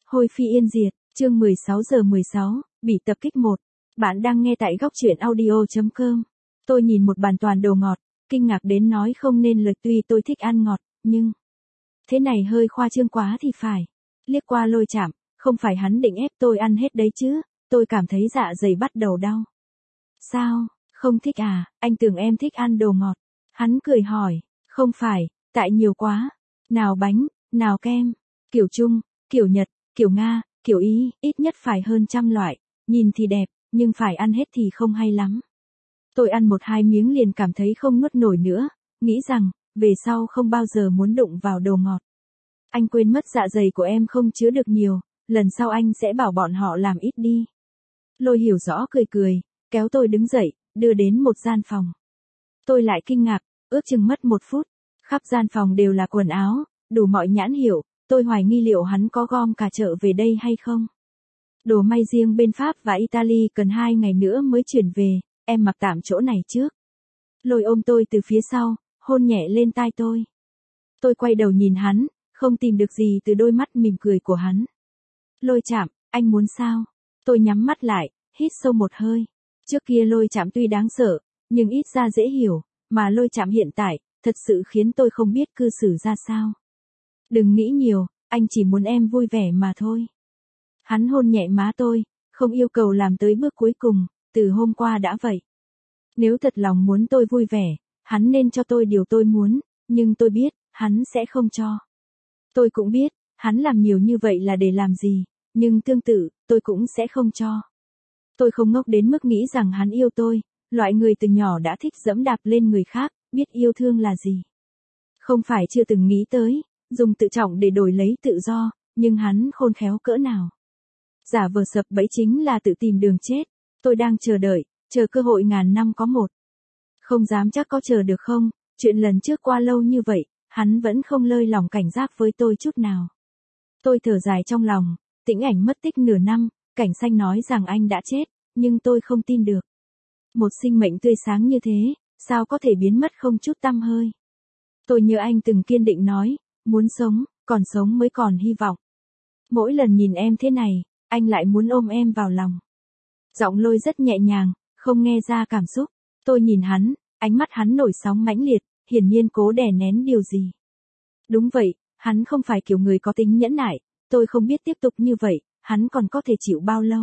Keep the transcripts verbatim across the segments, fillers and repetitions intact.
Hôi phi yên diệt, chương mười sáu giờ mười sáu, bị tập kích một. Bạn đang nghe tại góc truyện audio chấm com. Tôi nhìn một bàn toàn đồ ngọt, kinh ngạc đến nói không nên lời, tuy tôi thích ăn ngọt, nhưng thế này hơi khoa trương quá thì phải. Liếc qua Lôi Chạm, không phải hắn định ép tôi ăn hết đấy chứ, tôi cảm thấy dạ dày bắt đầu đau. Sao, không thích à, anh tưởng em thích ăn đồ ngọt. Hắn cười hỏi, không phải, tại nhiều quá. Nào bánh, nào kem, kiểu Trung, kiểu Nhật, kiểu Nga, kiểu Ý, ít nhất phải hơn trăm loại, nhìn thì đẹp, nhưng phải ăn hết thì không hay lắm. Tôi ăn một hai miếng liền cảm thấy không nuốt nổi nữa, nghĩ rằng, về sau không bao giờ muốn đụng vào đồ ngọt. Anh quên mất dạ dày của em không chứa được nhiều, lần sau anh sẽ bảo bọn họ làm ít đi. Lôi Hiểu Rõ cười cười, kéo tôi đứng dậy, đưa đến một gian phòng. Tôi lại kinh ngạc, ước chừng mất một phút, khắp gian phòng đều là quần áo, đủ mọi nhãn hiệu, tôi hoài nghi liệu hắn có gom cả chợ về đây hay không. Đồ may riêng bên Pháp và Italy cần hai ngày nữa mới chuyển về, em mặc tạm chỗ này trước. Lôi ôm tôi từ phía sau, hôn nhẹ lên tai tôi. Tôi quay đầu nhìn hắn, không tìm được gì từ đôi mắt mỉm cười của hắn. Lôi Chạm, anh muốn sao? Tôi nhắm mắt lại, hít sâu một hơi. Trước kia Lôi Chạm tuy đáng sợ, nhưng ít ra dễ hiểu, mà Lôi Chạm hiện tại, thật sự khiến tôi không biết cư xử ra sao. Đừng nghĩ nhiều, anh chỉ muốn em vui vẻ mà thôi. Hắn hôn nhẹ má tôi, không yêu cầu làm tới bước cuối cùng, từ hôm qua đã vậy. Nếu thật lòng muốn tôi vui vẻ, hắn nên cho tôi điều tôi muốn, nhưng tôi biết, hắn sẽ không cho. Tôi cũng biết, hắn làm nhiều như vậy là để làm gì, nhưng tương tự, tôi cũng sẽ không cho. Tôi không ngốc đến mức nghĩ rằng hắn yêu tôi, loại người từ nhỏ đã thích dẫm đạp lên người khác, biết yêu thương là gì. Không phải chưa từng nghĩ tới, dùng tự trọng để đổi lấy tự do, nhưng hắn khôn khéo cỡ nào. Giả vờ sập bẫy chính là tự tìm đường chết. Tôi đang chờ đợi, chờ cơ hội ngàn năm có một. Không dám chắc có chờ được không, chuyện lần trước qua lâu như vậy, hắn vẫn không lơi lòng cảnh giác với tôi chút nào. Tôi thở dài trong lòng, Tĩnh Ảnh mất tích nửa năm, Cảnh Xanh nói rằng anh đã chết, nhưng tôi không tin được. Một sinh mệnh tươi sáng như thế, sao có thể biến mất không chút tăm hơi. Tôi nhớ anh từng kiên định nói, muốn sống, còn sống mới còn hy vọng. Mỗi lần nhìn em thế này, anh lại muốn ôm em vào lòng. Giọng Lôi rất nhẹ nhàng, không nghe ra cảm xúc. Tôi nhìn hắn, ánh mắt hắn nổi sóng mãnh liệt, hiển nhiên cố đè nén điều gì. Đúng vậy, hắn không phải kiểu người có tính nhẫn nại, tôi không biết tiếp tục như vậy, hắn còn có thể chịu bao lâu.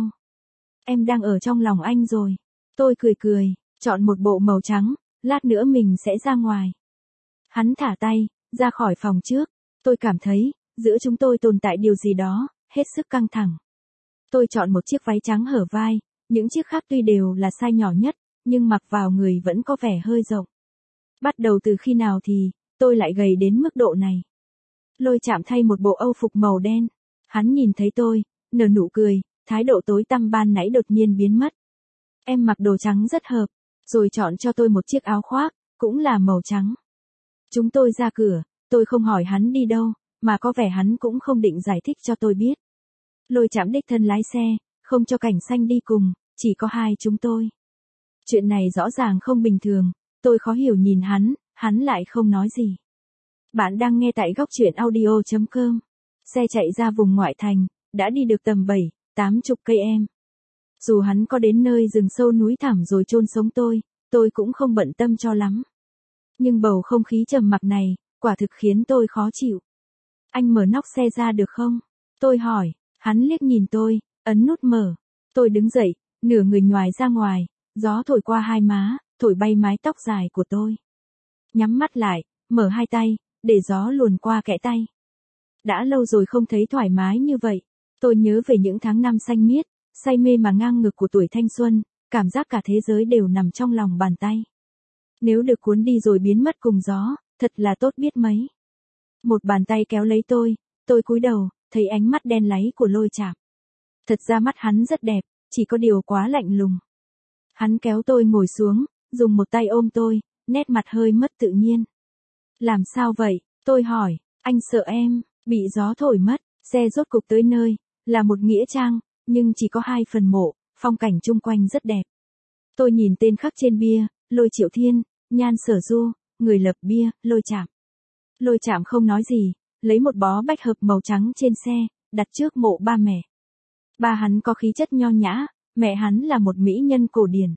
Em đang ở trong lòng anh rồi. Tôi cười cười, chọn một bộ màu trắng, lát nữa mình sẽ ra ngoài. Hắn thả tay, ra khỏi phòng trước. Tôi cảm thấy, giữa chúng tôi tồn tại điều gì đó, hết sức căng thẳng. Tôi chọn một chiếc váy trắng hở vai, những chiếc khác tuy đều là size nhỏ nhất, nhưng mặc vào người vẫn có vẻ hơi rộng. Bắt đầu từ khi nào thì, tôi lại gầy đến mức độ này. Lôi Chạm thay một bộ âu phục màu đen. Hắn nhìn thấy tôi, nở nụ cười, thái độ tối tăm ban nãy đột nhiên biến mất. Em mặc đồ trắng rất hợp, rồi chọn cho tôi một chiếc áo khoác, cũng là màu trắng. Chúng tôi ra cửa, tôi không hỏi hắn đi đâu, mà có vẻ hắn cũng không định giải thích cho tôi biết. Lôi Chạm đích thân lái xe, không cho Cảnh Xanh đi cùng, chỉ có hai chúng tôi. Chuyện này rõ ràng không bình thường, tôi khó hiểu nhìn hắn, hắn lại không nói gì. Bạn đang nghe tại góc truyện audio chấm com. Xe chạy ra vùng ngoại thành, đã đi được tầm bảy, tám chục cây em. Dù hắn có đến nơi rừng sâu núi thẳm rồi chôn sống tôi, tôi cũng không bận tâm cho lắm. Nhưng bầu không khí trầm mặc này, quả thực khiến tôi khó chịu. Anh mở nóc xe ra được không? Tôi hỏi, hắn liếc nhìn tôi, ấn nút mở. Tôi đứng dậy, nửa người nhoài ra ngoài, gió thổi qua hai má, thổi bay mái tóc dài của tôi. Nhắm mắt lại, mở hai tay, để gió luồn qua kẽ tay. Đã lâu rồi không thấy thoải mái như vậy. Tôi nhớ về những tháng năm xanh miết, say mê mà ngang ngược của tuổi thanh xuân, cảm giác cả thế giới đều nằm trong lòng bàn tay. Nếu được cuốn đi rồi biến mất cùng gió, thật là tốt biết mấy. Một bàn tay kéo lấy tôi, tôi cúi đầu, thấy ánh mắt đen láy của Lôi Chạm. Thật ra mắt hắn rất đẹp, chỉ có điều quá lạnh lùng. Hắn kéo tôi ngồi xuống, dùng một tay ôm tôi, nét mặt hơi mất tự nhiên. Làm sao vậy? Tôi hỏi, anh sợ em, bị gió thổi mất, xe rốt cục tới nơi, là một nghĩa trang, nhưng chỉ có hai phần mộ, phong cảnh chung quanh rất đẹp. Tôi nhìn tên khắc trên bia, Lôi Triệu Thiên, Nhan Sở Du, người lập bia, Lôi Chạm. Lôi Chạm không nói gì, lấy một bó bách hợp màu trắng trên xe, đặt trước mộ ba mẹ. Ba hắn có khí chất nho nhã, mẹ hắn là một mỹ nhân cổ điển.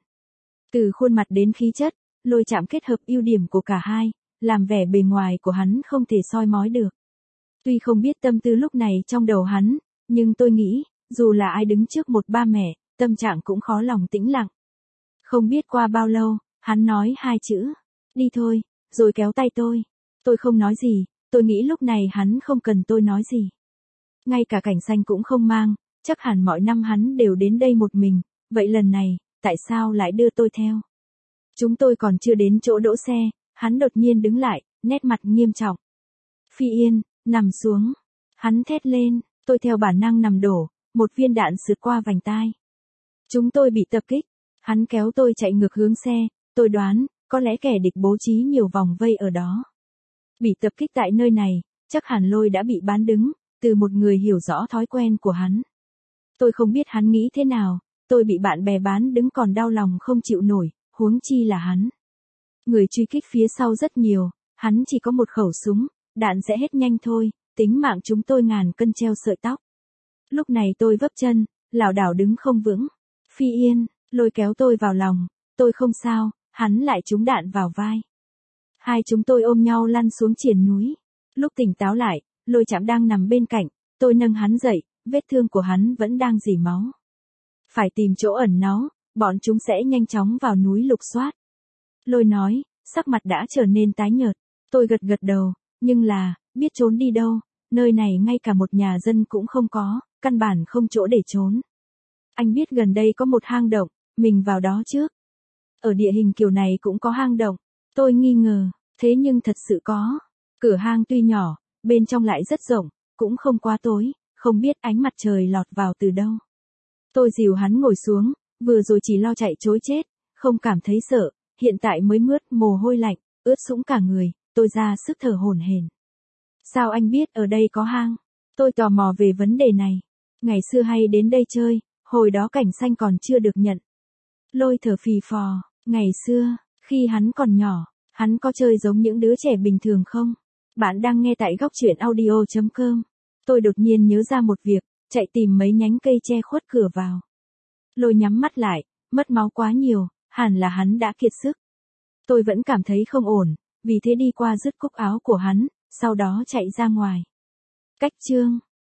Từ khuôn mặt đến khí chất, Lôi chạm kết hợp ưu điểm của cả hai, làm vẻ bề ngoài của hắn không thể soi mói được. Tuy không biết tâm tư lúc này trong đầu hắn, nhưng tôi nghĩ, dù là ai đứng trước một ba mẹ, tâm trạng cũng khó lòng tĩnh lặng. Không biết qua bao lâu, hắn nói hai chữ, đi thôi, rồi kéo tay tôi. Tôi không nói gì, tôi nghĩ lúc này hắn không cần tôi nói gì. Ngay cả Cảnh Xanh cũng không mang, chắc hẳn mọi năm hắn đều đến đây một mình, vậy lần này, tại sao lại đưa tôi theo? Chúng tôi còn chưa đến chỗ đỗ xe, hắn đột nhiên đứng lại, nét mặt nghiêm trọng. Phi Yên, nằm xuống. Hắn thét lên, tôi theo bản năng nằm đổ, một viên đạn sượt qua vành tai. Chúng tôi bị tập kích, hắn kéo tôi chạy ngược hướng xe, tôi đoán, có lẽ kẻ địch bố trí nhiều vòng vây ở đó. Bị tập kích tại nơi này, chắc hẳn Lôi đã bị bán đứng, từ một người hiểu rõ thói quen của hắn. Tôi không biết hắn nghĩ thế nào, tôi bị bạn bè bán đứng còn đau lòng không chịu nổi, huống chi là hắn. Người truy kích phía sau rất nhiều, hắn chỉ có một khẩu súng, đạn sẽ hết nhanh thôi, tính mạng chúng tôi ngàn cân treo sợi tóc. Lúc này tôi vấp chân, lảo đảo đứng không vững. Phi Yên, Lôi kéo tôi vào lòng, tôi không sao, hắn lại trúng đạn vào vai. Hai chúng tôi ôm nhau lăn xuống triền núi. Lúc tỉnh táo lại, Lôi Chạm đang nằm bên cạnh, tôi nâng hắn dậy, vết thương của hắn vẫn đang rỉ máu. Phải tìm chỗ ẩn náu, bọn chúng sẽ nhanh chóng vào núi lục soát. Lôi nói, sắc mặt đã trở nên tái nhợt. Tôi gật gật đầu, nhưng là, biết trốn đi đâu, nơi này ngay cả một nhà dân cũng không có, căn bản không chỗ để trốn. Anh biết gần đây có một hang động, mình vào đó trước. Ở địa hình kiểu này cũng có hang động, tôi nghi ngờ, thế nhưng thật sự có. Cửa hang tuy nhỏ, bên trong lại rất rộng, cũng không quá tối, không biết ánh mặt trời lọt vào từ đâu. Tôi dìu hắn ngồi xuống, vừa rồi chỉ lo chạy trối chết, không cảm thấy sợ, hiện tại mới mướt mồ hôi lạnh, ướt sũng cả người, tôi ra sức thở hổn hển. Sao anh biết ở đây có hang? Tôi tò mò về vấn đề này. Ngày xưa hay đến đây chơi, hồi đó Cảnh Xanh còn chưa được nhận. Lôi thở phì phò, ngày xưa, khi hắn còn nhỏ, hắn có chơi giống những đứa trẻ bình thường không? Bạn đang nghe tại góc truyện audio chấm com. Tôi đột nhiên nhớ ra một việc, chạy tìm mấy nhánh cây che khuất cửa vào. Lôi nhắm mắt lại, mất máu quá nhiều, hẳn là hắn đã kiệt sức. Tôi vẫn cảm thấy không ổn, vì thế đi qua rứt cúc áo của hắn, sau đó chạy ra ngoài. Cách chương